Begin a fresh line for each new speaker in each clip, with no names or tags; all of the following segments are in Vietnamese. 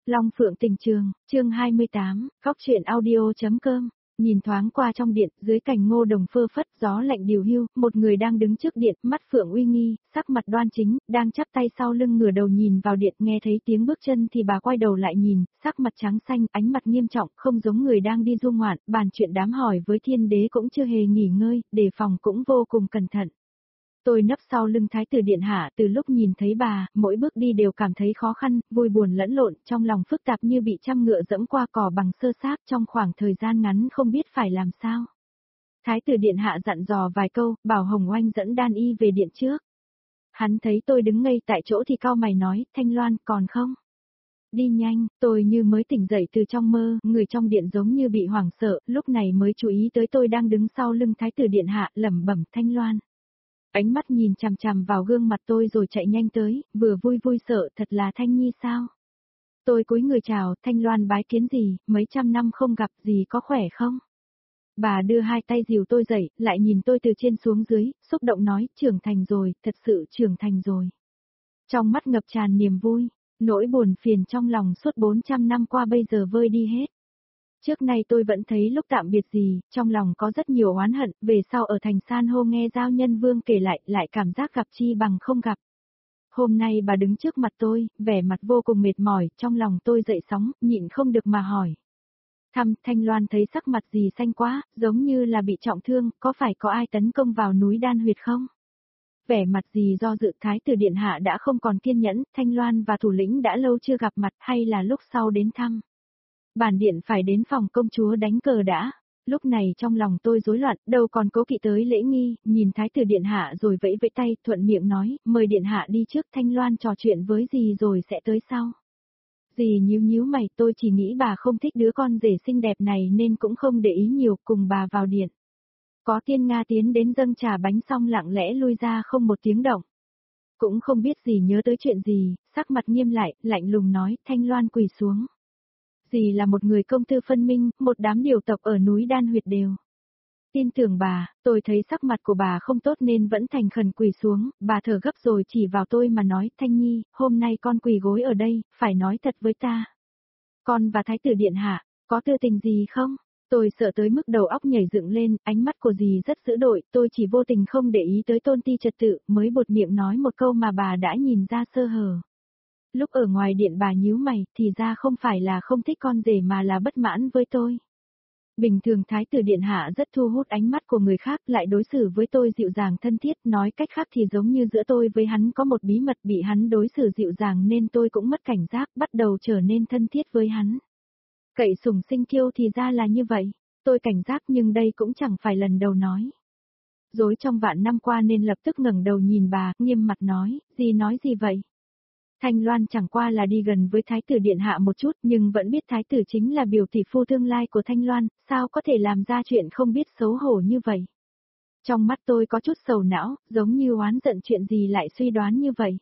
Long Phượng Tình Trường, chương 28, góc truyện audio.com. Nhìn thoáng qua trong điện, dưới cành ngô đồng phơ phất, gió lạnh điều hiu, một người đang đứng trước điện, mắt phượng uy nghi, sắc mặt đoan chính, đang chắp tay sau lưng ngửa đầu nhìn vào điện, nghe thấy tiếng bước chân thì bà quay đầu lại nhìn, sắc mặt trắng xanh, ánh mặt nghiêm trọng, không giống người đang đi du ngoạn, bàn chuyện đám hỏi với thiên đế cũng chưa hề nghỉ ngơi, đề phòng cũng vô cùng cẩn thận. Tôi nấp sau lưng thái tử điện hạ, từ lúc nhìn thấy bà, mỗi bước đi đều cảm thấy khó khăn, vui buồn lẫn lộn, trong lòng phức tạp như bị trăm ngựa dẫm qua cỏ bằng sơ xác, trong khoảng thời gian ngắn không biết phải làm sao. Thái tử điện hạ dặn dò vài câu, bảo Hồng Oanh dẫn Đan Y về điện trước. Hắn thấy tôi đứng ngây tại chỗ thì cau mày nói, Thanh Loan còn không? Đi nhanh, tôi như mới tỉnh dậy từ trong mơ, người trong điện giống như bị hoảng sợ, lúc này mới chú ý tới tôi đang đứng sau lưng thái tử điện hạ, lẩm bẩm, Thanh Loan. Ánh mắt nhìn chằm chằm vào gương mặt tôi rồi chạy nhanh tới, vừa vui vui sợ, thật là Thanh Nhi sao? Tôi cúi người chào, Thanh Loan bái kiến gì, mấy trăm năm không gặp, gì có khỏe không? Bà đưa hai tay dìu tôi dậy, lại nhìn tôi từ trên xuống dưới, xúc động nói, trưởng thành rồi, thật sự trưởng thành rồi. Trong mắt ngập tràn niềm vui, nỗi buồn phiền trong lòng suốt 400 năm qua bây giờ vơi đi hết. Trước nay tôi vẫn thấy lúc tạm biệt gì, trong lòng có rất nhiều oán hận, về sau ở thành san hô nghe Giao Nhân Vương kể lại cảm giác gặp chi bằng không gặp. Hôm nay bà đứng trước mặt tôi, vẻ mặt vô cùng mệt mỏi, trong lòng tôi dậy sóng, nhịn không được mà hỏi. Thanh Loan thấy sắc mặt gì xanh quá, giống như là bị trọng thương, có phải có ai tấn công vào núi Đan Huyệt không? Vẻ mặt gì do dự thái tử điện hạ đã không còn kiên nhẫn, Thanh Loan và thủ lĩnh đã lâu chưa gặp mặt hay là lúc sau đến thăm? Bản điện phải đến phòng công chúa đánh cờ đã. Lúc này trong lòng tôi rối loạn, đâu còn cố kỵ tới lễ nghi, nhìn thái tử điện hạ rồi vẫy vẫy tay, thuận miệng nói, mời điện hạ đi trước, Thanh Loan trò chuyện với dì rồi sẽ tới sau. Dì nhíu mày, tôi chỉ nghĩ bà không thích đứa con rể xinh đẹp này nên cũng không để ý nhiều, cùng bà vào điện. Có Tiên Nga tiến đến dâng trà bánh xong lặng lẽ lui ra không một tiếng động. Cũng không biết dì nhớ tới chuyện gì, sắc mặt nghiêm lại, lạnh lùng nói, Thanh Loan quỳ xuống. Dì là một người công tư phân minh, một đám điều tộc ở núi Đan Huyệt đều. Tin tưởng bà, tôi thấy sắc mặt của bà không tốt nên vẫn thành khẩn quỳ xuống, bà thở gấp rồi chỉ vào tôi mà nói, Thanh Nhi, hôm nay con quỳ gối ở đây, phải nói thật với ta. Con và thái tử điện hạ, có tư tình gì không? Tôi sợ tới mức đầu óc nhảy dựng lên, ánh mắt của dì rất dữ dội, tôi chỉ vô tình không để ý tới tôn ti trật tự, mới buột miệng nói một câu mà bà đã nhìn ra sơ hở. Lúc ở ngoài điện bà nhíu mày, thì ra không phải là không thích con rể mà là bất mãn với tôi. Bình thường thái tử điện hạ rất thu hút ánh mắt của người khác, lại đối xử với tôi dịu dàng thân thiết, nói cách khác thì giống như giữa tôi với hắn có một bí mật, bị hắn đối xử dịu dàng nên tôi cũng mất cảnh giác, bắt đầu trở nên thân thiết với hắn. Cậy sủng sinh kiêu thì ra là như vậy, tôi cảnh giác nhưng đây cũng chẳng phải lần đầu nói. Dối trong vạn năm qua nên lập tức ngẩng đầu nhìn bà, nghiêm mặt nói gì vậy? Thanh Loan chẳng qua là đi gần với thái tử điện hạ một chút nhưng vẫn biết thái tử chính là biểu tỷ phu tương lai của Thanh Loan, sao có thể làm ra chuyện không biết xấu hổ như vậy. Trong mắt tôi có chút sầu não, giống như oán giận chuyện gì lại suy đoán như vậy.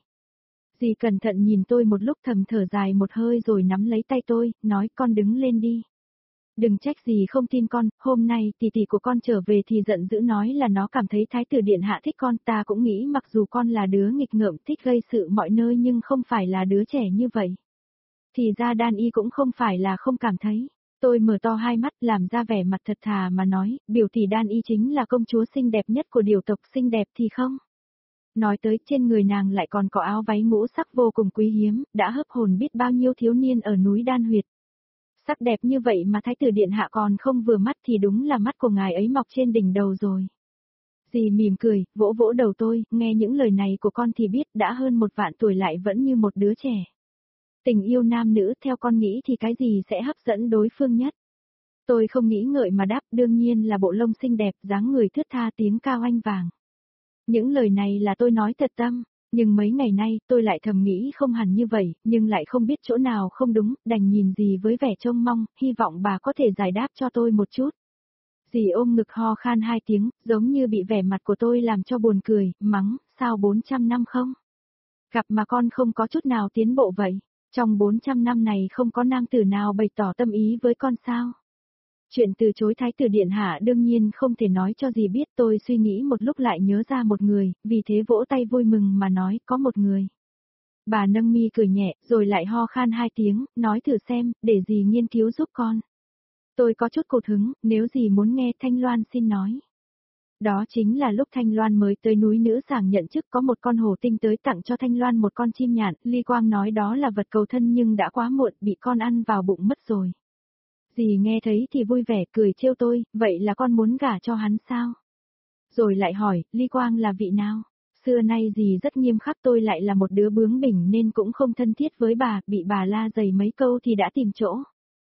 Dì cẩn thận nhìn tôi một lúc thầm thở dài một hơi rồi nắm lấy tay tôi, nói con đứng lên đi. Đừng trách gì không tin con, hôm nay tỷ của con trở về thì giận dữ nói là nó cảm thấy thái tử điện hạ thích con, ta cũng nghĩ mặc dù con là đứa nghịch ngợm thích gây sự mọi nơi nhưng không phải là đứa trẻ như vậy. Thì ra Đan Y cũng không phải là không cảm thấy. Tôi mở to hai mắt làm ra vẻ mặt thật thà mà nói, biểu tỷ Đan Y chính là công chúa xinh đẹp nhất của điều tộc, xinh đẹp thì không. Nói tới trên người nàng lại còn có áo váy ngũ sắc vô cùng quý hiếm, đã hấp hồn biết bao nhiêu thiếu niên ở núi Đan Huyệt. Sắc đẹp như vậy mà thái tử điện hạ còn không vừa mắt thì đúng là mắt của ngài ấy mọc trên đỉnh đầu rồi. Dì mỉm cười, vỗ vỗ đầu tôi, nghe những lời này của con thì biết đã hơn 1.000.000 tuổi lại vẫn như một đứa trẻ. Tình yêu nam nữ theo con nghĩ thì cái gì sẽ hấp dẫn đối phương nhất? Tôi không nghĩ ngợi mà đáp, đương nhiên là bộ lông xinh đẹp, dáng người thướt tha, tiếng cao oanh vàng. Những lời này là tôi nói thật tâm. Nhưng mấy ngày nay, tôi lại thầm nghĩ không hẳn như vậy, nhưng lại không biết chỗ nào không đúng, đành nhìn dì với vẻ trông mong, hy vọng bà có thể giải đáp cho tôi một chút. Dì ôm ngực ho khan 2 tiếng, giống như bị vẻ mặt của tôi làm cho buồn cười, mắng, sao 400 năm không? Gặp mà con không có chút nào tiến bộ vậy, trong 400 năm này không có nam tử nào bày tỏ tâm ý với con sao? Chuyện từ chối thái tử điện hạ đương nhiên không thể nói cho dì biết, tôi suy nghĩ một lúc lại nhớ ra một người, vì thế vỗ tay vui mừng mà nói có một người. Bà nâng mi cười nhẹ, rồi lại ho khan 2 tiếng, nói thử xem, để dì nghiên cứu giúp con. Tôi có chút cột hứng, nếu dì muốn nghe Thanh Loan xin nói. Đó chính là lúc Thanh Loan mới tới núi nữ sàng nhận chức có một con hổ tinh tới tặng cho Thanh Loan một con chim nhạn, Ly Quang nói đó là vật cầu thân nhưng đã quá muộn, bị con ăn vào bụng mất rồi. Dì nghe thấy thì vui vẻ cười trêu tôi, vậy là con muốn gả cho hắn sao? Rồi lại hỏi, Ly Quang là vị nào? Xưa nay dì rất nghiêm khắc, tôi lại là một đứa bướng bỉnh nên cũng không thân thiết với bà, bị bà la dày mấy câu thì đã tìm chỗ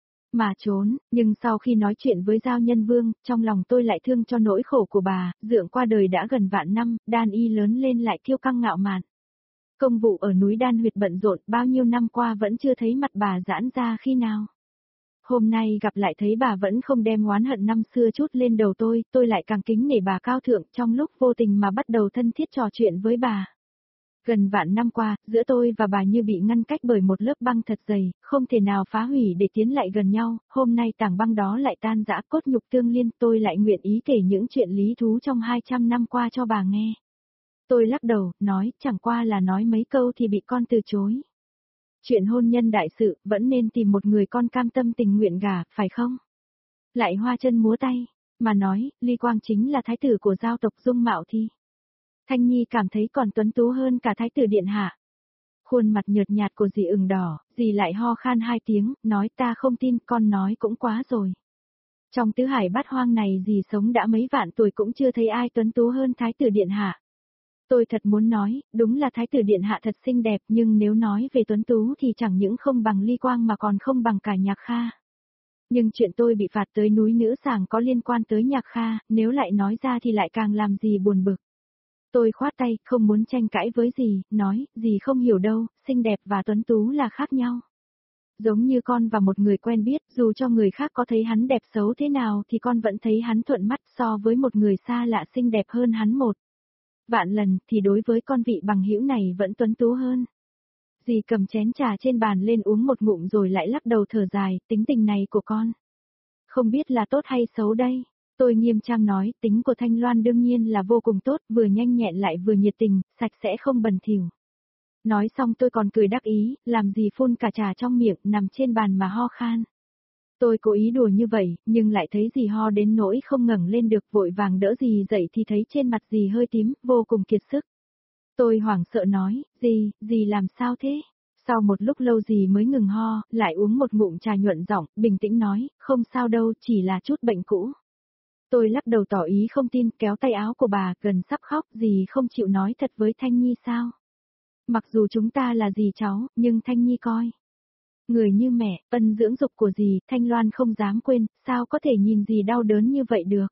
mà trốn, nhưng sau khi nói chuyện với Giao Nhân Vương, trong lòng tôi lại thương cho nỗi khổ của bà, dượng qua đời đã gần vạn năm, Đan Y lớn lên lại kiêu căng ngạo mạn. Công vụ ở núi Đan Huyệt bận rộn, bao nhiêu năm qua vẫn chưa thấy mặt bà giãn ra khi nào. Hôm nay gặp lại thấy bà vẫn không đem oán hận năm xưa chút lên đầu tôi lại càng kính nể bà cao thượng, trong lúc vô tình mà bắt đầu thân thiết trò chuyện với bà. Gần vạn năm qua, giữa tôi và bà như bị ngăn cách bởi một lớp băng thật dày, không thể nào phá hủy để tiến lại gần nhau, hôm nay tảng băng đó lại tan rã, cốt nhục tương liên, tôi lại nguyện ý kể những chuyện lý thú trong 200 năm qua cho bà nghe. Tôi lắc đầu, nói, chẳng qua là nói mấy câu thì bị con từ chối. Chuyện hôn nhân đại sự, vẫn nên tìm một người con cam tâm tình nguyện gả, phải không? Lại hoa chân múa tay, mà nói, Ly Quang chính là thái tử của giao tộc Dung Mạo Thi. Thanh Nhi cảm thấy còn tuấn tú hơn cả thái tử điện hạ. Khuôn mặt nhợt nhạt của dì ửng đỏ, dì lại ho khan 2 tiếng, nói ta không tin, con nói cũng quá rồi. Trong tứ hải bát hoang này dì sống đã mấy vạn tuổi cũng chưa thấy ai tuấn tú hơn thái tử điện hạ. Tôi thật muốn nói, đúng là thái tử điện hạ thật xinh đẹp, nhưng nếu nói về tuấn tú thì chẳng những không bằng Ly Quang mà còn không bằng cả Nhạc Kha. Nhưng chuyện tôi bị phạt tới núi nữ sàng có liên quan tới Nhạc Kha, nếu lại nói ra thì lại càng làm dì buồn bực. Tôi khoát tay, không muốn tranh cãi với dì, nói, dì không hiểu đâu, xinh đẹp và tuấn tú là khác nhau. Giống như con và một người quen biết, dù cho người khác có thấy hắn đẹp xấu thế nào thì con vẫn thấy hắn thuận mắt so với một người xa lạ xinh đẹp hơn hắn một vạn lần, thì đối với con vị bằng hữu này vẫn tuấn tú hơn. Dì cầm chén trà trên bàn lên uống một ngụm rồi lại lắc đầu thở dài, tính tình này của con. Không biết là tốt hay xấu đây. Tôi nghiêm trang nói, tính của Thanh Loan đương nhiên là vô cùng tốt, vừa nhanh nhẹn lại vừa nhiệt tình, sạch sẽ không bẩn thỉu. Nói xong tôi còn cười đắc ý, làm gì phun cả trà trong miệng, nằm trên bàn mà ho khan. Tôi cố ý đùa như vậy, nhưng lại thấy dì ho đến nỗi không ngẩng lên được, vội vàng đỡ dì dậy thì thấy trên mặt dì hơi tím, vô cùng kiệt sức. Tôi hoảng sợ nói, dì làm sao thế? Sau một lúc lâu dì mới ngừng ho, lại uống một ngụm trà nhuận giọng, bình tĩnh nói, không sao đâu, chỉ là chút bệnh cũ. Tôi lắc đầu tỏ ý không tin, kéo tay áo của bà, gần sắp khóc, dì không chịu nói thật với Thanh Nhi sao? Mặc dù chúng ta là dì cháu, nhưng Thanh Nhi coi. Người như mẹ, ân dưỡng dục của dì, Thanh Loan không dám quên, sao có thể nhìn dì đau đớn như vậy được?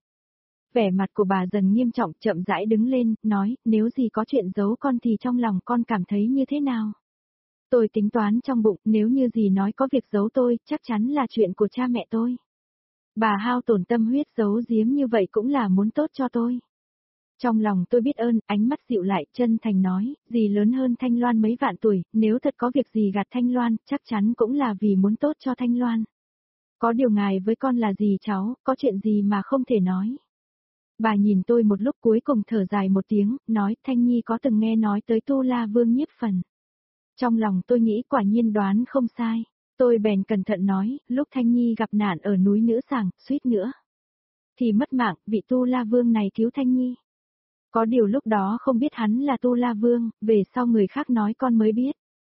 Vẻ mặt của bà dần nghiêm trọng, chậm rãi đứng lên, nói, nếu dì có chuyện giấu con thì trong lòng con cảm thấy như thế nào? Tôi tính toán trong bụng, nếu như dì nói có việc giấu tôi, chắc chắn là chuyện của cha mẹ tôi. Bà hao tổn tâm huyết giấu giếm như vậy cũng là muốn tốt cho tôi. Trong lòng tôi biết ơn, ánh mắt dịu lại, chân thành nói, dì lớn hơn Thanh Loan mấy vạn tuổi, nếu thật có việc gì gạt Thanh Loan, chắc chắn cũng là vì muốn tốt cho Thanh Loan. Có điều ngài với con là dì cháu, có chuyện gì mà không thể nói. Bà nhìn tôi một lúc cuối cùng thở dài một tiếng, nói, Thanh Nhi có từng nghe nói tới Tu La Vương Nhiếp Phần. Trong lòng tôi nghĩ quả nhiên đoán không sai. Tôi bèn cẩn thận nói, lúc Thanh Nhi gặp nạn ở núi Nữ Sàng, suýt nữa thì mất mạng, vị Tu La Vương này cứu Thanh Nhi. Có điều lúc đó không biết hắn là Tu La Vương, về sau người khác nói con mới biết.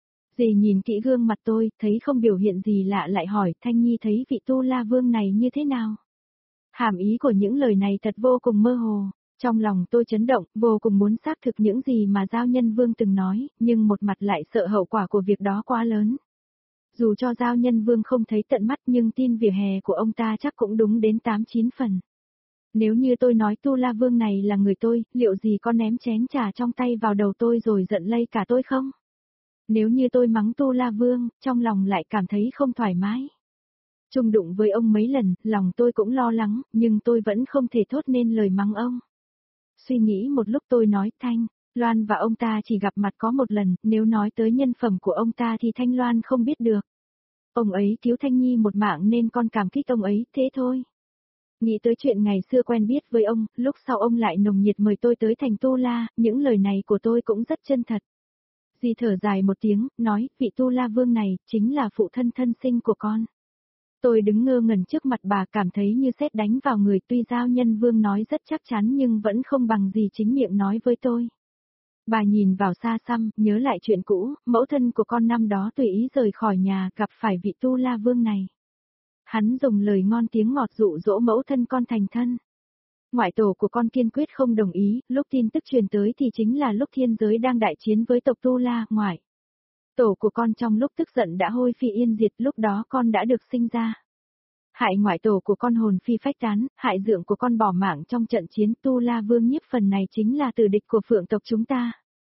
Dì nhìn kỹ gương mặt tôi, thấy không biểu hiện gì lạ lại hỏi, Thanh Nhi thấy vị Tu La Vương này như thế nào? Hàm ý của những lời này thật vô cùng mơ hồ. Trong lòng tôi chấn động, vô cùng muốn xác thực những gì mà Giao Nhân Vương từng nói, nhưng một mặt lại sợ hậu quả của việc đó quá lớn. Dù cho Giao Nhân Vương không thấy tận mắt nhưng tin vỉa hè của ông ta chắc cũng đúng đến 8-9 phần. Nếu như tôi nói Tu La Vương này là người tôi, liệu gì có ném chén trà trong tay vào đầu tôi rồi giận lây cả tôi không? Nếu như tôi mắng Tu La Vương, trong lòng lại cảm thấy không thoải mái. Chung đụng với ông mấy lần, lòng tôi cũng lo lắng, nhưng tôi vẫn không thể thốt nên lời mắng ông. Suy nghĩ một lúc tôi nói, Thanh Loan và ông ta chỉ gặp mặt có một lần, nếu nói tới nhân phẩm của ông ta thì Thanh Loan không biết được. Ông ấy cứu Thanh Nhi một mạng nên con cảm kích ông ấy, thế thôi. Nghĩ tới chuyện ngày xưa quen biết với ông, lúc sau ông lại nồng nhiệt mời tôi tới thành Tu La, những lời này của tôi cũng rất chân thật. Dì thở dài một tiếng, nói, vị Tu La Vương này, chính là phụ thân thân sinh của con. Tôi đứng ngơ ngẩn trước mặt bà cảm thấy như sét đánh vào người, tuy Giao Nhân Vương nói rất chắc chắn nhưng vẫn không bằng gì chính miệng nói với tôi. Bà nhìn vào xa xăm, nhớ lại chuyện cũ, mẫu thân của con năm đó tùy ý rời khỏi nhà gặp phải vị Tu La Vương này. Hắn dùng lời ngon tiếng ngọt dụ dỗ mẫu thân con thành thân. Ngoại tổ của con kiên quyết không đồng ý, lúc tin tức truyền tới thì chính là lúc thiên giới đang đại chiến với tộc Tu La, ngoại. Tổ của con trong lúc tức giận đã hôi phi yên diệt, lúc đó con đã được sinh ra. Hại ngoại tổ của con hồn phi phách tán, hại dượng của con bỏ mạng trong trận chiến, Tu La Vương Nhiếp phần này chính là tử địch của phượng tộc chúng ta.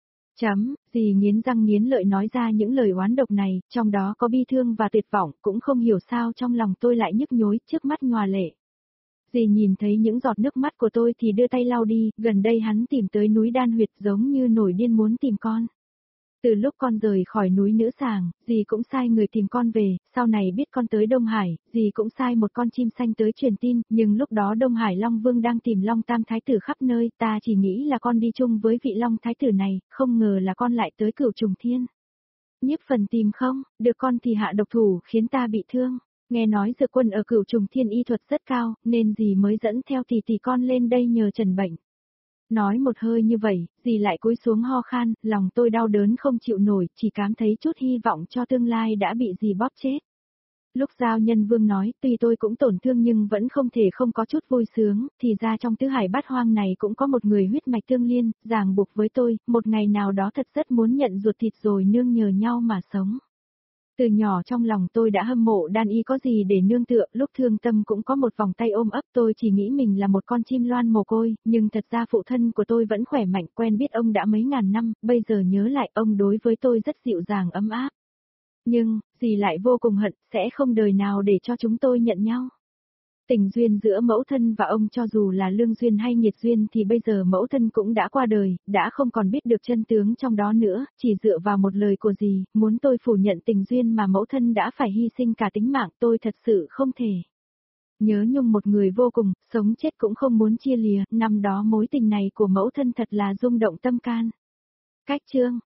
Dì nghiến răng nghiến lợi nói ra những lời oán độc này, trong đó có bi thương và tuyệt vọng, cũng không hiểu sao trong lòng tôi lại nhức nhối, trước mắt nhòa lệ. Dì nhìn thấy những giọt nước mắt của tôi thì đưa tay lau đi, gần đây hắn tìm tới núi Đan Huyệt giống như nổi điên muốn tìm con. Từ lúc con rời khỏi núi Nữ Sàng, dì cũng sai người tìm con về, sau này biết con tới Đông Hải, dì cũng sai một con chim xanh tới truyền tin, nhưng lúc đó Đông Hải Long Vương đang tìm Long Tam Thái Tử khắp nơi, ta chỉ nghĩ là con đi chung với vị Long Thái Tử này, không ngờ là con lại tới Cửu Trùng Thiên. Nhiếp phần tìm không, được con thì hạ độc thủ khiến ta bị thương, nghe nói Dược Quân ở Cửu Trùng Thiên y thuật rất cao, nên dì mới dẫn theo tỷ con lên đây nhờ trần bệnh. Nói một hơi như vậy, dì lại cúi xuống ho khan, lòng tôi đau đớn không chịu nổi, chỉ cảm thấy chút hy vọng cho tương lai đã bị dì bóp chết. Lúc Giao Nhân Vương nói, tuy tôi cũng tổn thương nhưng vẫn không thể không có chút vui sướng, thì ra trong tứ hải bát hoang này cũng có một người huyết mạch tương liên, ràng buộc với tôi, một ngày nào đó thật rất muốn nhận ruột thịt rồi nương nhờ nhau mà sống. Từ nhỏ trong lòng tôi đã hâm mộ đan y có gì để nương tựa, lúc thương tâm cũng có một vòng tay ôm ấp, tôi chỉ nghĩ mình là một con chim loan mồ côi, nhưng thật ra phụ thân của tôi vẫn khỏe mạnh, quen biết ông đã mấy ngàn năm, bây giờ nhớ lại ông đối với tôi rất dịu dàng ấm áp. Nhưng, dì lại vô cùng hận, sẽ không đời nào để cho chúng tôi nhận nhau. Tình duyên giữa mẫu thân và ông cho dù là lương duyên hay nghiệt duyên thì bây giờ mẫu thân cũng đã qua đời, đã không còn biết được chân tướng trong đó nữa, chỉ dựa vào một lời của dì, muốn tôi phủ nhận tình duyên mà mẫu thân đã phải hy sinh cả tính mạng, tôi thật sự không thể. Nhớ nhung một người vô cùng, sống chết cũng không muốn chia lìa, năm đó mối tình này của mẫu thân thật là rung động tâm can. Cách chương